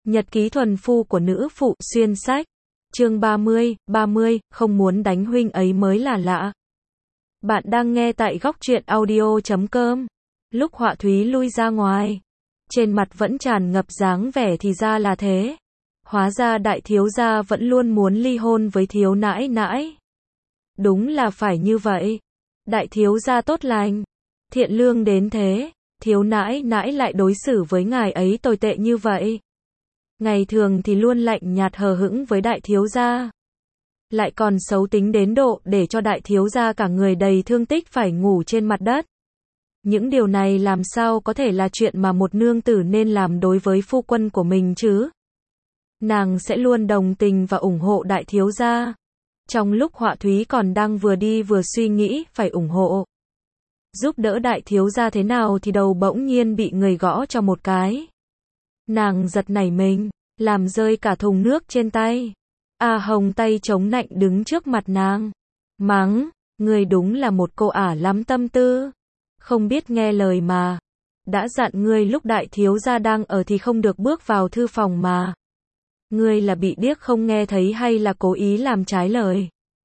Nhật ký thuần phu của nữ phụ xuyên sách. Chương 30, không muốn đánh huynh ấy mới là lạ. Bạn đang nghe tại góc truyện audio.com. Lúc Họa Thúy lui ra ngoài, trên mặt vẫn tràn ngập dáng vẻ thì ra là thế. Hóa ra đại thiếu gia vẫn luôn muốn ly hôn với thiếu nãi nãi. Đúng là phải như vậy. Đại thiếu gia tốt lành, thiện lương đến thế, thiếu nãi nãi lại đối xử với ngài ấy tồi tệ như vậy. Ngày thường thì luôn lạnh nhạt hờ hững với đại thiếu gia, lại còn xấu tính đến độ để cho đại thiếu gia cả người đầy thương tích phải ngủ trên mặt đất. Những điều này làm sao có thể là chuyện mà một nương tử nên làm đối với phu quân của mình chứ? Nàng sẽ luôn đồng tình và ủng hộ đại thiếu gia. Trong lúc Họa Thúy còn đang vừa đi vừa suy nghĩ phải ủng hộ, giúp đỡ đại thiếu gia thế nào thì đầu bỗng nhiên bị người gõ cho một cái. Nàng giật nảy mình, làm rơi cả thùng nước trên tay. A Hồng tay chống nạnh đứng trước mặt nàng, mắng, ngươi đúng là một cô ả lắm tâm tư, không biết nghe lời mà. Đã dặn ngươi lúc đại thiếu gia đang ở thì không được bước vào thư phòng mà. Ngươi là bị điếc không nghe thấy hay là cố ý làm trái lời?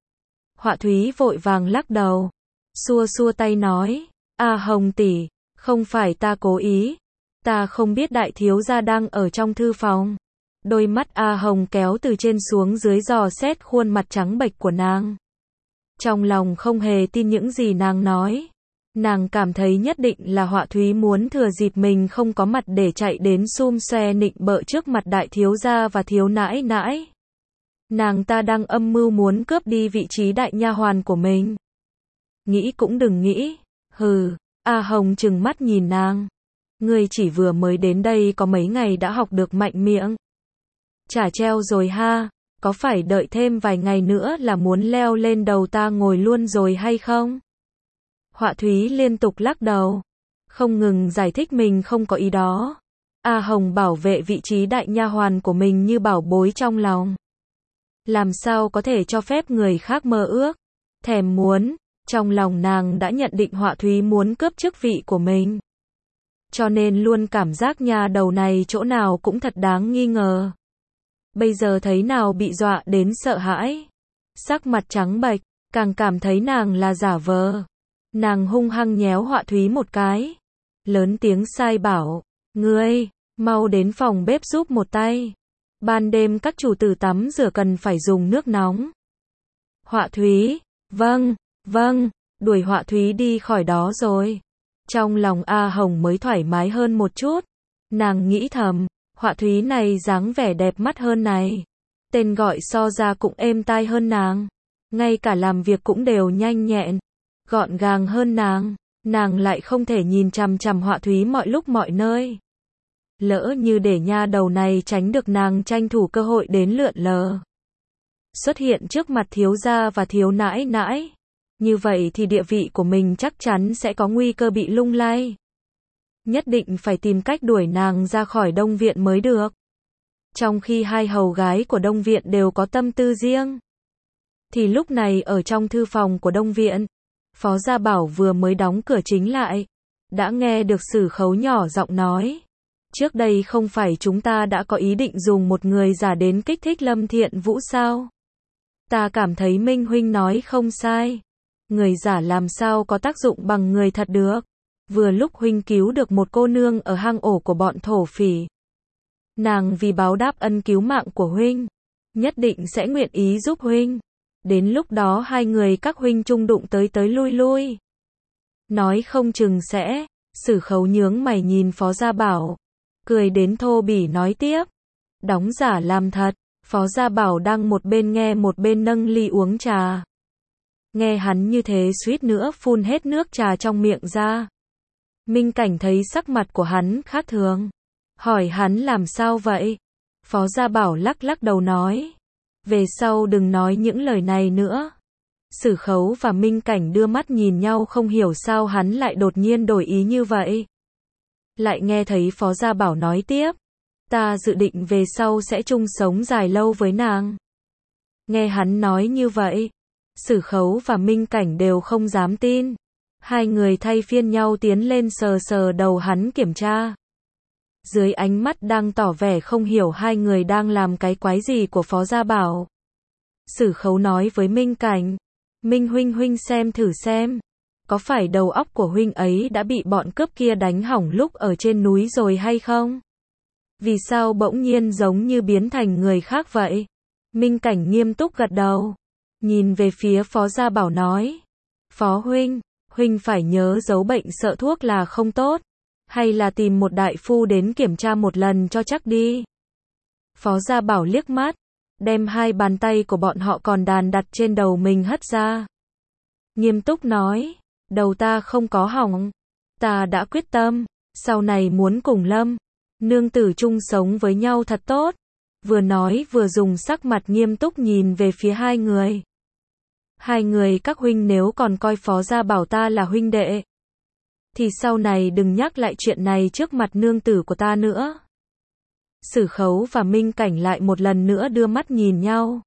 Họa Thúy vội vàng lắc đầu, xua xua tay nói, A Hồng tỷ, không phải ta cố ý, ta không biết đại thiếu gia đang ở trong thư phòng. Đôi mắt A Hồng kéo từ trên xuống dưới dò xét khuôn mặt trắng bệch của nàng. Trong lòng không hề tin những gì nàng nói. Nàng cảm thấy nhất định là Họa Thúy muốn thừa dịp mình không có mặt để chạy đến xum xoe nịnh bợ trước mặt đại thiếu gia và thiếu nãi nãi. Nàng ta đang âm mưu muốn cướp đi vị trí đại nha hoàn của mình. Nghĩ cũng đừng nghĩ, hừ. A Hồng trừng mắt nhìn nàng. Ngươi chỉ vừa mới đến đây có mấy ngày đã học được mạnh miệng. Chả treo rồi ha, có phải đợi thêm vài ngày nữa là muốn leo lên đầu ta ngồi luôn rồi hay không? Họa Thúy liên tục lắc đầu, không ngừng giải thích mình không có ý đó. A Hồng bảo vệ vị trí đại nha hoàn của mình như bảo bối trong lòng. Làm sao có thể cho phép người khác mơ ước, thèm muốn. Trong lòng nàng đã nhận định Họa Thúy muốn cướp chức vị của mình. Cho nên luôn cảm giác nhà đầu này chỗ nào cũng thật đáng nghi ngờ. Bây giờ thấy nào bị dọa đến sợ hãi. Sắc mặt trắng bệch, càng cảm thấy nàng là giả vờ. Nàng hung hăng nhéo Họa Thúy một cái. Lớn tiếng sai bảo, ngươi, mau đến phòng bếp giúp một tay. Ban đêm các chủ tử tắm rửa cần phải dùng nước nóng. Họa Thúy, vâng, đuổi Họa Thúy đi khỏi đó rồi. Trong lòng A Hồng mới thoải mái hơn một chút. Nàng nghĩ thầm, Họa Thúy này dáng vẻ đẹp mắt hơn này. Tên gọi so ra cũng êm tai hơn nàng. Ngay cả làm việc cũng đều nhanh nhẹn, gọn gàng hơn nàng. Nàng lại không thể nhìn chằm chằm Họa Thúy mọi lúc mọi nơi. Lỡ như để nha đầu này tránh được nàng tranh thủ cơ hội đến lượn lờ, xuất hiện trước mặt thiếu gia và thiếu nãi nãi. Như vậy thì địa vị của mình chắc chắn sẽ có nguy cơ bị lung lay. Nhất định phải tìm cách đuổi nàng ra khỏi Đông Viện mới được. Trong khi hai hầu gái của Đông Viện đều có tâm tư riêng, thì lúc này ở trong thư phòng của Đông Viện, Phó Gia Bảo vừa mới đóng cửa chính lại, đã nghe được Sử Khấu nhỏ giọng nói. Trước đây không phải chúng ta đã có ý định dùng một người giả đến kích thích Lâm Thiện Vũ sao? Ta cảm thấy Minh huynh nói không sai. Người giả làm sao có tác dụng bằng người thật được. Vừa lúc huynh cứu được một cô nương ở hang ổ của bọn thổ phỉ. Nàng vì báo đáp ân cứu mạng của huynh, nhất định sẽ nguyện ý giúp huynh. Đến lúc đó hai người các huynh chung đụng tới tới lui lui. Nói không chừng sẽ. Sử Khấu nhướng mày nhìn Phó Gia Bảo, cười đến thô bỉ nói tiếp. Đóng giả làm thật. Phó Gia Bảo đang một bên nghe một bên nâng ly uống trà. Nghe hắn như thế suýt nữa phun hết nước trà trong miệng ra. Minh Cảnh thấy sắc mặt của hắn khác thường, hỏi hắn làm sao vậy. Phó Gia Bảo lắc lắc đầu nói, về sau đừng nói những lời này nữa. Sử Khấu và Minh Cảnh đưa mắt nhìn nhau không hiểu sao hắn lại đột nhiên đổi ý như vậy. Lại nghe thấy Phó Gia Bảo nói tiếp, ta dự định về sau sẽ chung sống dài lâu với nàng. Nghe hắn nói như vậy, Sử Khấu và Minh Cảnh đều không dám tin. Hai người thay phiên nhau tiến lên sờ sờ đầu hắn kiểm tra. Dưới ánh mắt đang tỏ vẻ không hiểu hai người đang làm cái quái gì của Phó Gia Bảo. Sử Khấu nói với Minh Cảnh, Minh huynh xem thử xem, có phải đầu óc của huynh ấy đã bị bọn cướp kia đánh hỏng lúc ở trên núi rồi hay không? Vì sao bỗng nhiên giống như biến thành người khác vậy? Minh Cảnh nghiêm túc gật đầu, nhìn về phía Phó Gia Bảo nói, Phó huynh, huynh phải nhớ giấu bệnh sợ thuốc là không tốt, hay là tìm một đại phu đến kiểm tra một lần cho chắc đi. Phó Gia Bảo liếc mắt, đem hai bàn tay của bọn họ còn đàn đặt trên đầu mình hất ra. Nghiêm túc nói, đầu ta không có hỏng, ta đã quyết tâm, sau này muốn cùng Lâm nương tử chung sống với nhau thật tốt. Vừa nói vừa dùng sắc mặt nghiêm túc nhìn về phía hai người. Hai người các huynh nếu còn coi Phó Gia Bảo ta là huynh đệ, thì sau này đừng nhắc lại chuyện này trước mặt nương tử của ta nữa. Sử Khấu và Minh Cảnh lại một lần nữa đưa mắt nhìn nhau.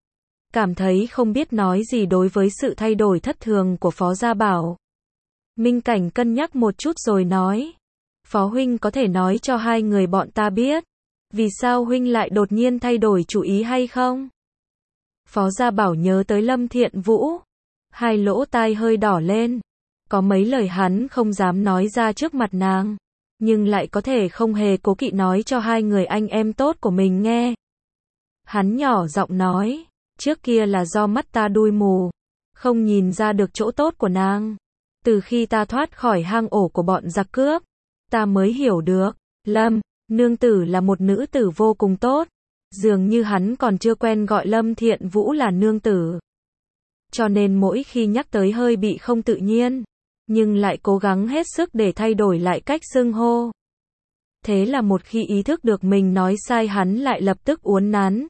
Cảm thấy không biết nói gì đối với sự thay đổi thất thường của Phó Gia Bảo. Minh Cảnh cân nhắc một chút rồi nói, Phó huynh có thể nói cho hai người bọn ta biết, vì sao huynh lại đột nhiên thay đổi chủ ý hay không? Phó Gia Bảo nhớ tới Lâm Thiện Vũ, hai lỗ tai hơi đỏ lên. Có mấy lời hắn không dám nói ra trước mặt nàng, nhưng lại có thể không hề cố kỵ nói cho hai người anh em tốt của mình nghe. Hắn nhỏ giọng nói, trước kia là do mắt ta đuôi mù, không nhìn ra được chỗ tốt của nàng. Từ khi ta thoát khỏi hang ổ của bọn giặc cướp, ta mới hiểu được, Lâm nương tử là một nữ tử vô cùng tốt. Dường như hắn còn chưa quen gọi Lâm Thiện Vũ là nương tử. Cho nên mỗi khi nhắc tới hơi bị không tự nhiên, nhưng lại cố gắng hết sức để thay đổi lại cách xưng hô. Thế là một khi ý thức được mình nói sai hắn lại lập tức uốn nắn,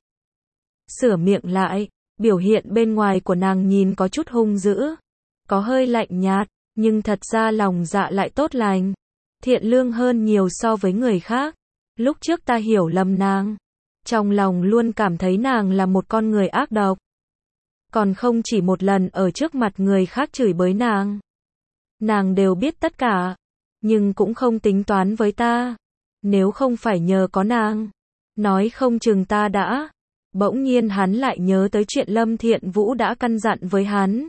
sửa miệng lại. Biểu hiện bên ngoài của nàng nhìn có chút hung dữ, có hơi lạnh nhạt, nhưng thật ra lòng dạ lại tốt lành, thiện lương hơn nhiều so với người khác. Lúc trước ta hiểu lầm nàng, trong lòng luôn cảm thấy nàng là một con người ác độc. Còn không chỉ một lần ở trước mặt người khác chửi bới nàng. Nàng đều biết tất cả, nhưng cũng không tính toán với ta. Nếu không phải nhờ có nàng, nói không chừng ta đã. Bỗng nhiên hắn lại nhớ tới chuyện Lâm Thiện Vũ đã căn dặn với hắn.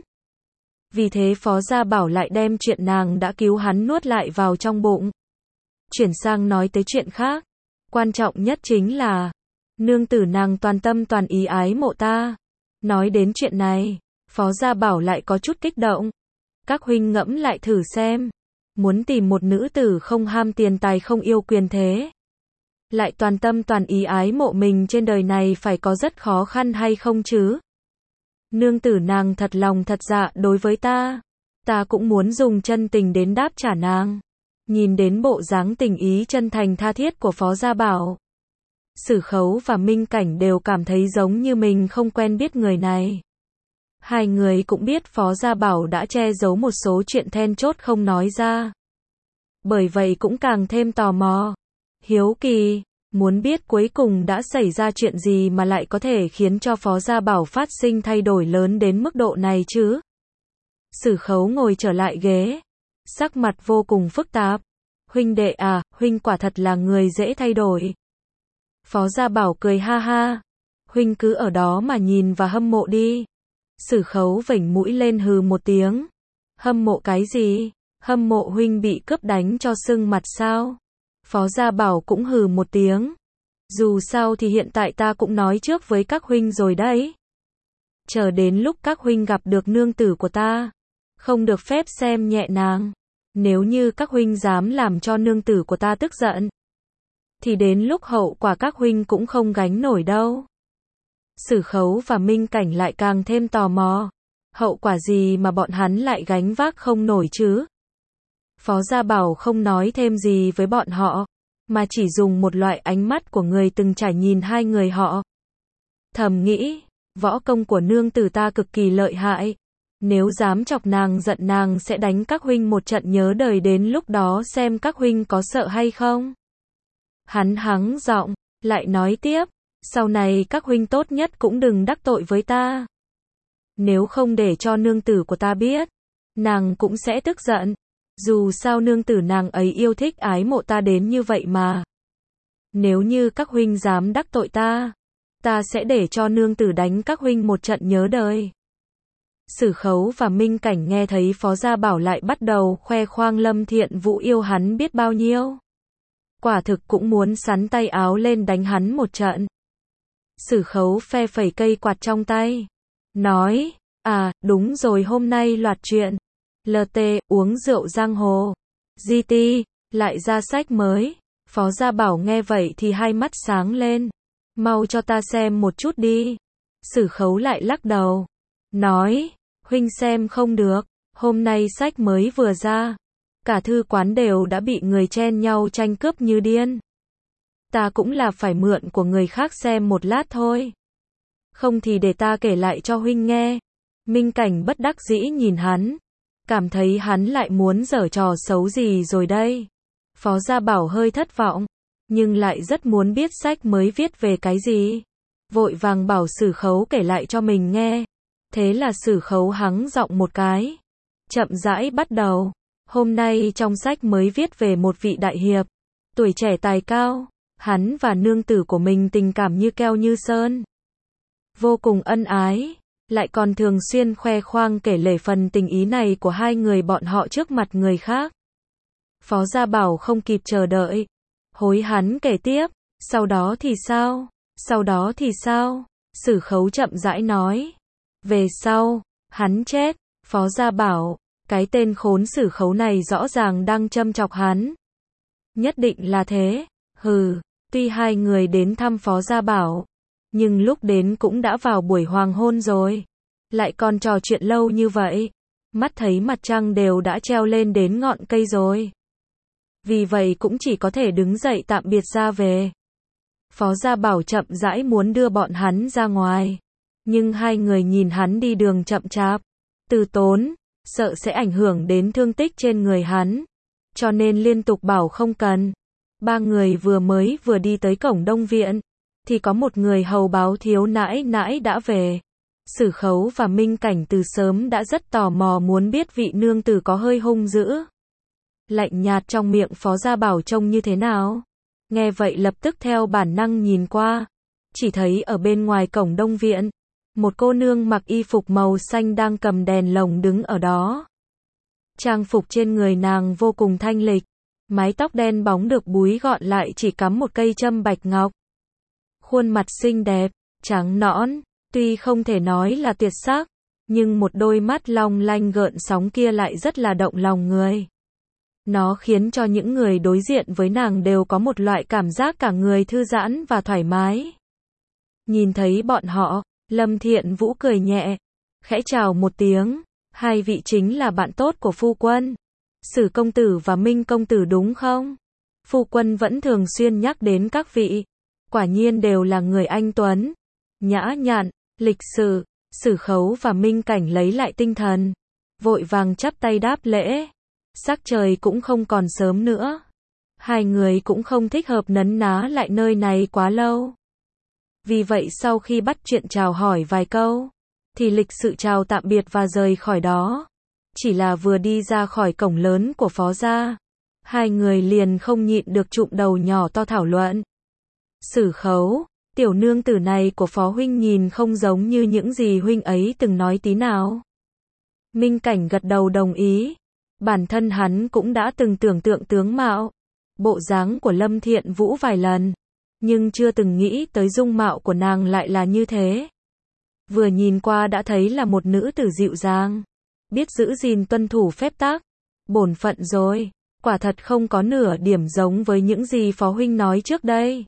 Vì thế Phó Gia Bảo lại đem chuyện nàng đã cứu hắn nuốt lại vào trong bụng. Chuyển sang nói tới chuyện khác. Quan trọng nhất chính là, nương tử nàng toàn tâm toàn ý ái mộ ta. Nói đến chuyện này, Phó Gia Bảo lại có chút kích động. Các huynh ngẫm lại thử xem, muốn tìm một nữ tử không ham tiền tài không yêu quyền thế, lại toàn tâm toàn ý ái mộ mình trên đời này phải có rất khó khăn hay không chứ? Nương tử nàng thật lòng thật dạ đối với ta, ta cũng muốn dùng chân tình đến đáp trả nàng. Nhìn đến bộ dáng tình ý chân thành tha thiết của Phó Gia Bảo, Sử Khấu và Minh Cảnh đều cảm thấy giống như mình không quen biết người này. Hai người cũng biết Phó Gia Bảo đã che giấu một số chuyện then chốt không nói ra. Bởi vậy cũng càng thêm tò mò, hiếu kỳ, muốn biết cuối cùng đã xảy ra chuyện gì mà lại có thể khiến cho Phó Gia Bảo phát sinh thay đổi lớn đến mức độ này chứ. Sử Khấu ngồi trở lại ghế, sắc mặt vô cùng phức tạp. Huynh đệ à, huynh quả thật là người dễ thay đổi. Phó Gia Bảo cười ha ha, huynh cứ ở đó mà nhìn và hâm mộ đi. Sử Khấu vểnh mũi lên hừ một tiếng. Hâm mộ cái gì? Hâm mộ huynh bị cướp đánh cho sưng mặt sao? Phó Gia Bảo cũng hừ một tiếng. Dù sao thì hiện tại ta cũng nói trước với các huynh rồi đấy. Chờ đến lúc các huynh gặp được nương tử của ta, không được phép xem nhẹ nàng. Nếu như các huynh dám làm cho nương tử của ta tức giận, thì đến lúc hậu quả các huynh cũng không gánh nổi đâu. Sử Khấu và Minh Cảnh lại càng thêm tò mò. Hậu quả gì mà bọn hắn lại gánh vác không nổi chứ? Phó Gia Bảo không nói thêm gì với bọn họ, mà chỉ dùng một loại ánh mắt của người từng trải nhìn hai người họ. Thầm nghĩ, võ công của nương tử ta cực kỳ lợi hại. Nếu dám chọc nàng giận nàng sẽ đánh các huynh một trận nhớ đời, đến lúc đó xem các huynh có sợ hay không. Hắn hắng giọng, lại nói tiếp, sau này các huynh tốt nhất cũng đừng đắc tội với ta. Nếu không để cho nương tử của ta biết, nàng cũng sẽ tức giận. Dù sao nương tử nàng ấy yêu thích ái mộ ta đến như vậy mà. Nếu như các huynh dám đắc tội ta, ta sẽ để cho nương tử đánh các huynh một trận nhớ đời. Sử Khấu và Minh Cảnh nghe thấy Phó Gia Bảo lại bắt đầu khoe khoang Lâm Thiện Vũ yêu hắn biết bao nhiêu. Quả thực cũng muốn sắn tay áo lên đánh hắn một trận. Sử Khấu phe phẩy cây quạt trong tay, nói, đúng rồi, hôm nay loạt chuyện LT uống rượu giang hồ, GT lại ra sách mới. Phó Gia Bảo nghe vậy thì hai mắt sáng lên, mau cho ta xem một chút đi. Sử Khấu lại lắc đầu, nói, huynh xem không được, hôm nay sách mới vừa ra, cả thư quán đều đã bị người chen nhau tranh cướp như điên. Ta cũng là phải mượn của người khác xem một lát thôi. Không thì để ta kể lại cho huynh nghe. Minh Cảnh bất đắc dĩ nhìn hắn, cảm thấy hắn lại muốn giở trò xấu gì rồi đây. Phó Gia Bảo hơi thất vọng, nhưng lại rất muốn biết sách mới viết về cái gì. Vội vàng bảo Sử Khấu kể lại cho mình nghe. Thế là Sử Khấu hắng giọng một cái, chậm rãi bắt đầu. Hôm nay trong sách mới viết về một vị đại hiệp, tuổi trẻ tài cao, hắn và nương tử của mình tình cảm như keo như sơn, vô cùng ân ái, lại còn thường xuyên khoe khoang kể lể phần tình ý này của hai người bọn họ trước mặt người khác. Phó Gia Bảo không kịp chờ đợi, hối hắn kể tiếp. Sau đó thì sao? Sau đó thì sao? Sử Khấu chậm rãi nói. Về sau, hắn chết. Phó Gia Bảo, cái tên khốn Sử Khấu này rõ ràng đang châm chọc hắn. Nhất định là thế. Hừ, tuy hai người đến thăm Phó Gia Bảo, nhưng lúc đến cũng đã vào buổi hoàng hôn rồi. Lại còn trò chuyện lâu như vậy. Mắt thấy mặt trăng đều đã treo lên đến ngọn cây rồi. Vì vậy cũng chỉ có thể đứng dậy tạm biệt ra về. Phó Gia Bảo chậm rãi muốn đưa bọn hắn ra ngoài. Nhưng hai người nhìn hắn đi đường chậm chạp, từ tốn, sợ sẽ ảnh hưởng đến thương tích trên người hắn. Cho nên liên tục bảo không cần. Ba người vừa đi tới cổng Đông Viện, thì có một người hầu báo thiếu nãi nãi đã về. Sử Khấu và Minh Cảnh từ sớm đã rất tò mò muốn biết vị nương tử có hơi hung dữ, lạnh nhạt trong miệng Phó Gia Bảo trông như thế nào. Nghe vậy lập tức theo bản năng nhìn qua, chỉ thấy ở bên ngoài cổng Đông Viện, một cô nương mặc y phục màu xanh đang cầm đèn lồng đứng ở đó. Trang phục trên người nàng vô cùng thanh lịch, mái tóc đen bóng được búi gọn lại chỉ cắm một cây châm bạch ngọc. Khuôn mặt xinh đẹp, trắng nõn, tuy không thể nói là tuyệt sắc, nhưng một đôi mắt long lanh gợn sóng kia lại rất là động lòng người. Nó khiến cho những người đối diện với nàng đều có một loại cảm giác cả người thư giãn và thoải mái. Nhìn thấy bọn họ, Lâm Thiện Vũ cười nhẹ, khẽ chào một tiếng, hai vị chính là bạn tốt của phu quân, Sử công tử và Minh công tử đúng không? Phu quân vẫn thường xuyên nhắc đến các vị, quả nhiên đều là người anh tuấn, nhã nhặn, lịch sự. Sử Khấu và Minh Cảnh lấy lại tinh thần, vội vàng chắp tay đáp lễ. Sắc trời cũng không còn sớm nữa, hai người cũng không thích hợp nấn ná lại nơi này quá lâu. Vì vậy sau khi bắt chuyện chào hỏi vài câu, thì lịch sự chào tạm biệt và rời khỏi đó. Chỉ là vừa đi ra khỏi cổng lớn của Phó gia, hai người liền không nhịn được chụm đầu nhỏ to thảo luận. Sử Khấu, tiểu nương tử này của Phó huynh nhìn không giống như những gì huynh ấy từng nói tí nào. Minh Cảnh gật đầu đồng ý. Bản thân hắn cũng đã từng tưởng tượng tướng mạo, bộ dáng của Lâm Thiện Vũ vài lần, nhưng chưa từng nghĩ tới dung mạo của nàng lại là như thế. Vừa nhìn qua đã thấy là một nữ tử dịu dàng, biết giữ gìn tuân thủ phép tắc, bổn phận rồi, quả thật không có nửa điểm giống với những gì Phó huynh nói trước đây.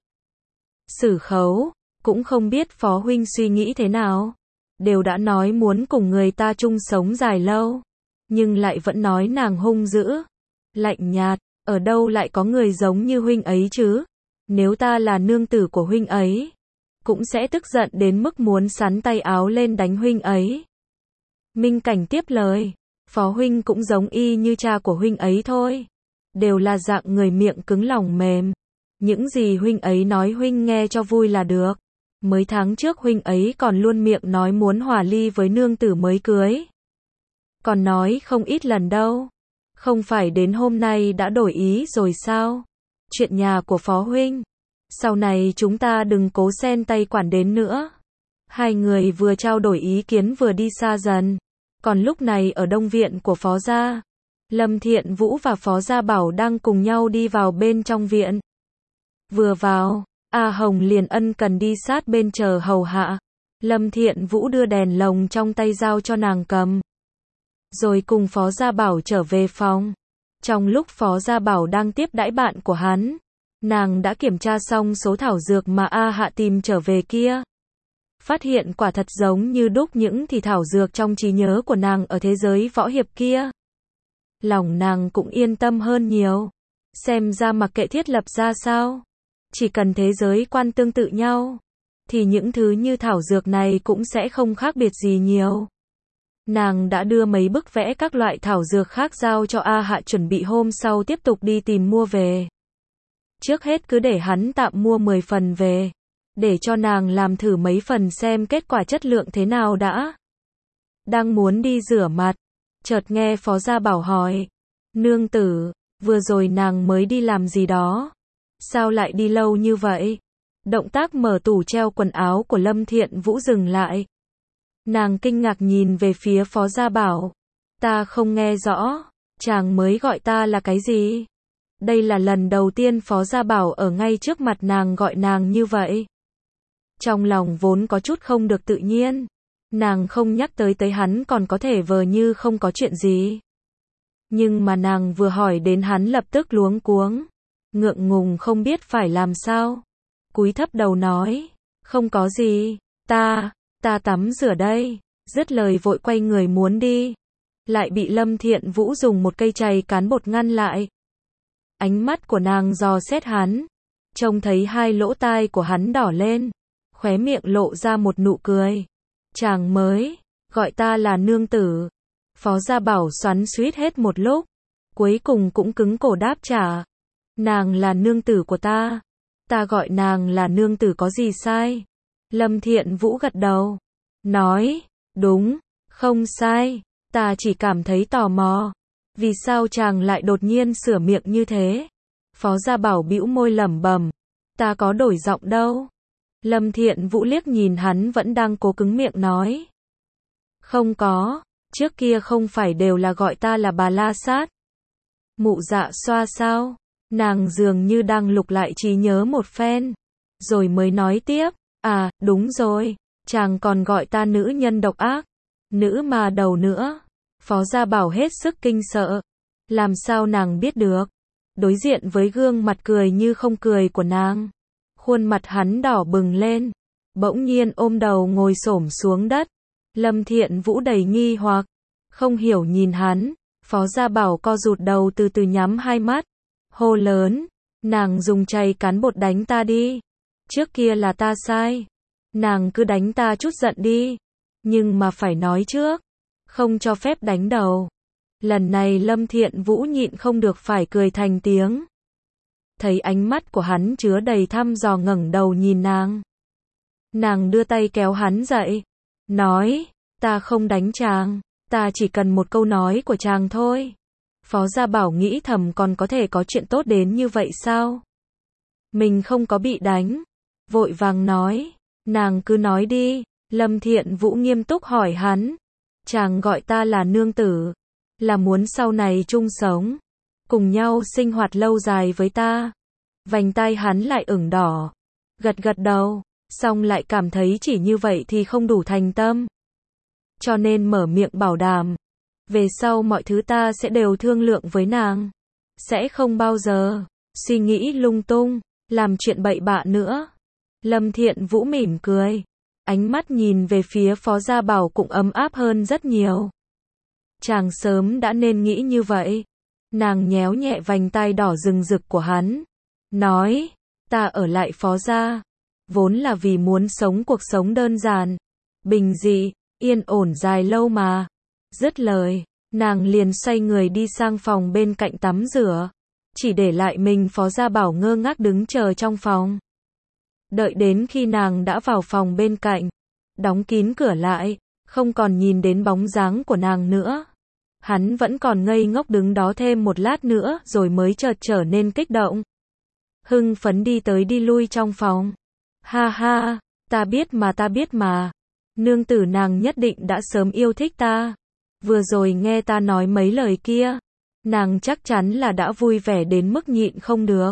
Sử Khấu, cũng không biết Phó huynh suy nghĩ thế nào, đều đã nói muốn cùng người ta chung sống dài lâu, nhưng lại vẫn nói nàng hung dữ, lạnh nhạt, ở đâu lại có người giống như huynh ấy chứ? Nếu ta là nương tử của huynh ấy, cũng sẽ tức giận đến mức muốn sắn tay áo lên đánh huynh ấy. Minh Cảnh tiếp lời, Phó huynh cũng giống y như cha của huynh ấy thôi, đều là dạng người miệng cứng lòng mềm. Những gì huynh ấy nói huynh nghe cho vui là được. Mấy tháng trước huynh ấy còn luôn miệng nói muốn hòa ly với nương tử mới cưới. Còn nói không ít lần đâu. Không phải đến hôm nay đã đổi ý rồi sao? Chuyện nhà của Phó huynh, Sau này chúng ta đừng cố xen tay quản đến nữa. Hai người vừa trao đổi ý kiến vừa đi xa dần. Còn lúc này ở đông viện của Phó gia, Lâm Thiện Vũ và Phó Gia Bảo đang cùng nhau đi vào bên trong viện. Vừa vào, A Hồng liền ân cần đi sát bên chờ hầu hạ. Lâm Thiện Vũ đưa đèn lồng trong tay giao cho nàng cầm. Rồi cùng Phó Gia Bảo trở về phòng. Trong lúc Phó Gia Bảo đang tiếp đãi bạn của hắn, nàng đã kiểm tra xong số thảo dược mà A Hạ tìm trở về kia. Phát hiện quả thật giống như đúc những thì thảo dược trong trí nhớ của nàng ở thế giới võ hiệp kia. Lòng nàng cũng yên tâm hơn nhiều. Xem ra mặc kệ thiết lập ra sao, chỉ cần thế giới quan tương tự nhau, thì những thứ như thảo dược này cũng sẽ không khác biệt gì nhiều. Nàng đã đưa mấy bức vẽ các loại thảo dược khác giao cho A Hạ chuẩn bị hôm sau tiếp tục đi tìm mua về. Trước hết cứ để hắn tạm mua 10 phần về, để cho nàng làm thử mấy phần xem kết quả chất lượng thế nào đã. Đang muốn đi rửa mặt, chợt nghe Phó Gia Bảo hỏi, nương tử, vừa rồi nàng mới đi làm gì đó? Sao lại đi lâu như vậy? Động tác mở tủ treo quần áo của Lâm Thiện Vũ dừng lại. Nàng kinh ngạc nhìn về phía Phó Gia Bảo. Ta không nghe rõ, chàng mới gọi ta là cái gì? Đây là lần đầu tiên Phó Gia Bảo ở ngay trước mặt nàng gọi nàng như vậy. Trong lòng vốn có chút không được tự nhiên. Nàng không nhắc tới hắn còn có thể vờ như không có chuyện gì. Nhưng mà nàng vừa hỏi đến hắn lập tức luống cuống. Ngượng ngùng không biết phải làm sao. Cúi thấp đầu nói, không có gì, ta tắm rửa đây. Dứt lời vội quay người muốn đi. Lại bị Lâm Thiện Vũ dùng một cây chày cán bột ngăn lại. Ánh mắt của nàng dò xét hắn. Trông thấy hai lỗ tai của hắn đỏ lên. Khóe miệng lộ ra một nụ cười. Chàng mới gọi ta là nương tử. Phó Gia Bảo xoắn xuýt hết một lúc, cuối cùng cũng cứng cổ đáp trả. Nàng là nương tử của ta. Ta gọi nàng là nương tử có gì sai? Lâm Thiện Vũ gật đầu, nói, đúng, không sai. Ta chỉ cảm thấy tò mò. Vì sao chàng lại đột nhiên sửa miệng như thế? Phó Gia Bảo bĩu môi lẩm bẩm, ta có đổi giọng đâu. Lâm Thiện Vũ liếc nhìn hắn vẫn đang cố cứng miệng nói, không có, trước kia không phải đều là gọi ta là bà La Sát. Mụ Dạ Xoa sao? Nàng dường như đang lục lại trí nhớ một phen, rồi mới nói tiếp, à, đúng rồi, chàng còn gọi ta nữ nhân độc ác, nữ mà đầu nữa. Phó Gia Bảo hết sức kinh sợ, làm sao nàng biết được? Đối diện với gương mặt cười như không cười của nàng, khuôn mặt hắn đỏ bừng lên, bỗng nhiên ôm đầu ngồi xổm xuống đất. Lâm Thiện Vũ đầy nghi hoặc, không hiểu nhìn hắn. Phó Gia Bảo co rụt đầu từ từ nhắm hai mắt, hô lớn, nàng dùng chày cán bột đánh ta đi. Trước kia là ta sai, nàng cứ đánh ta chút giận đi, nhưng mà phải nói trước, không cho phép đánh đầu. Lần này Lâm Thiện Vũ nhịn không được phải cười thành tiếng. Thấy ánh mắt của hắn chứa đầy thăm dò ngẩng đầu nhìn nàng. Nàng đưa tay kéo hắn dậy, nói, ta không đánh chàng, ta chỉ cần một câu nói của chàng thôi. Phó Gia Bảo nghĩ thầm còn có thể có chuyện tốt đến như vậy sao? Mình không có bị đánh. Vội vàng nói, nàng cứ nói đi. Lâm Thiện Vũ nghiêm túc hỏi hắn, chàng gọi ta là nương tử, là muốn sau này chung sống, cùng nhau sinh hoạt lâu dài với ta. Vành tai hắn lại ửng đỏ, gật gật đầu, xong lại cảm thấy chỉ như vậy thì không đủ thành tâm. Cho nên mở miệng bảo đảm, về sau mọi thứ ta sẽ đều thương lượng với nàng, sẽ không bao giờ suy nghĩ lung tung, làm chuyện bậy bạ nữa. Lâm Thiện Vũ mỉm cười, ánh mắt nhìn về phía Phó Gia Bảo cũng ấm áp hơn rất nhiều. Chàng sớm đã nên nghĩ như vậy. Nàng nhéo nhẹ vành tai đỏ rừng rực của hắn, nói, ta ở lại Phó Gia, vốn là vì muốn sống cuộc sống đơn giản, bình dị, yên ổn dài lâu mà. Dứt lời, nàng liền xoay người đi sang phòng bên cạnh tắm rửa, chỉ để lại mình Phó Gia Bảo ngơ ngác đứng chờ trong phòng. Đợi đến khi nàng đã vào phòng bên cạnh, đóng kín cửa lại, không còn nhìn đến bóng dáng của nàng nữa. Hắn vẫn còn ngây ngốc đứng đó thêm một lát nữa rồi mới chợt trở nên kích động. hưng phấn đi tới đi lui trong phòng. Ha ha, ta biết mà. Nương tử nàng nhất định đã sớm yêu thích ta. Vừa rồi nghe ta nói mấy lời kia, nàng chắc chắn là đã vui vẻ đến mức nhịn không được.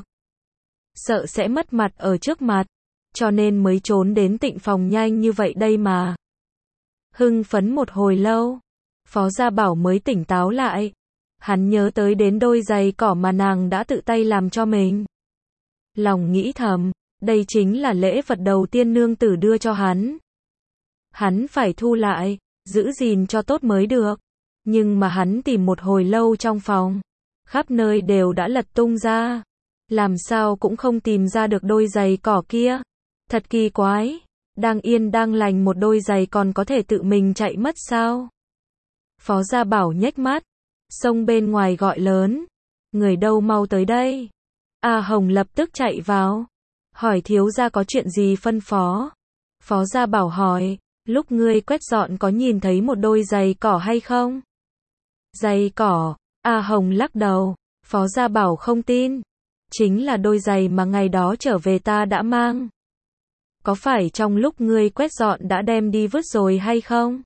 Sợ sẽ mất mặt ở trước mặt, cho nên mới trốn đến tịnh phòng nhanh như vậy đây mà. Hưng phấn một hồi lâu, Phó Gia Bảo mới tỉnh táo lại. Hắn nhớ tới đến đôi giày cỏ mà nàng đã tự tay làm cho mình. Lòng nghĩ thầm, đây chính là lễ vật đầu tiên nương tử đưa cho hắn. Hắn phải thu lại, giữ gìn cho tốt mới được. Nhưng mà hắn tìm một hồi lâu trong phòng, khắp nơi đều đã lật tung ra. Làm sao cũng không tìm ra được đôi giày cỏ kia. Thật kỳ quái, đang yên đang lành một đôi giày còn có thể tự mình chạy mất sao? Phó Gia Bảo nhếch mắt, xông bên ngoài gọi lớn. Người đâu mau tới đây. A Hồng lập tức chạy vào, hỏi thiếu gia có chuyện gì phân phó. Phó Gia Bảo hỏi, lúc ngươi quét dọn có nhìn thấy một đôi giày cỏ hay không? Giày cỏ, A Hồng lắc đầu, Phó Gia Bảo không tin. Chính là đôi giày mà ngày đó trở về ta đã mang. Có phải trong lúc ngươi quét dọn đã đem đi vứt rồi hay không?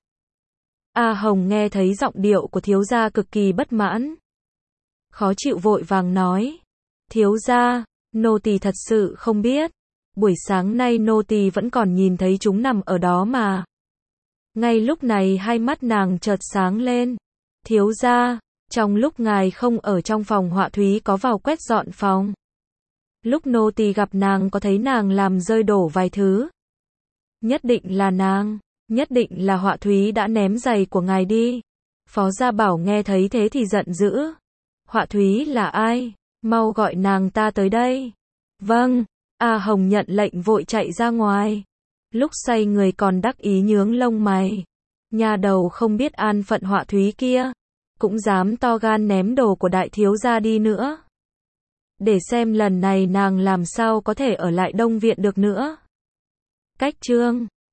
A Hồng nghe thấy giọng điệu của thiếu gia cực kỳ bất mãn. Khó chịu vội vàng nói. Thiếu gia, nô tỳ thật sự không biết. Buổi sáng nay nô tỳ vẫn còn nhìn thấy chúng nằm ở đó mà. Ngay lúc này hai mắt nàng chợt sáng lên. Thiếu gia, trong lúc ngài không ở trong phòng Họa Thúy có vào quét dọn phòng. Lúc nô tỳ gặp nàng có thấy nàng làm rơi đổ vài thứ. Nhất định là nàng, nhất định là Họa Thúy đã ném giày của ngài đi. Phó Gia Bảo nghe thấy thế thì giận dữ. Họa Thúy là ai? Mau gọi nàng ta tới đây. Vâng, A Hồng nhận lệnh vội chạy ra ngoài. Lúc say người còn đắc ý nhướng lông mày. Nhà đầu không biết an phận Họa Thúy kia, cũng dám to gan ném đồ của đại thiếu gia đi nữa. Để xem lần này nàng làm sao có thể ở lại Đông Viện được nữa. Cách chương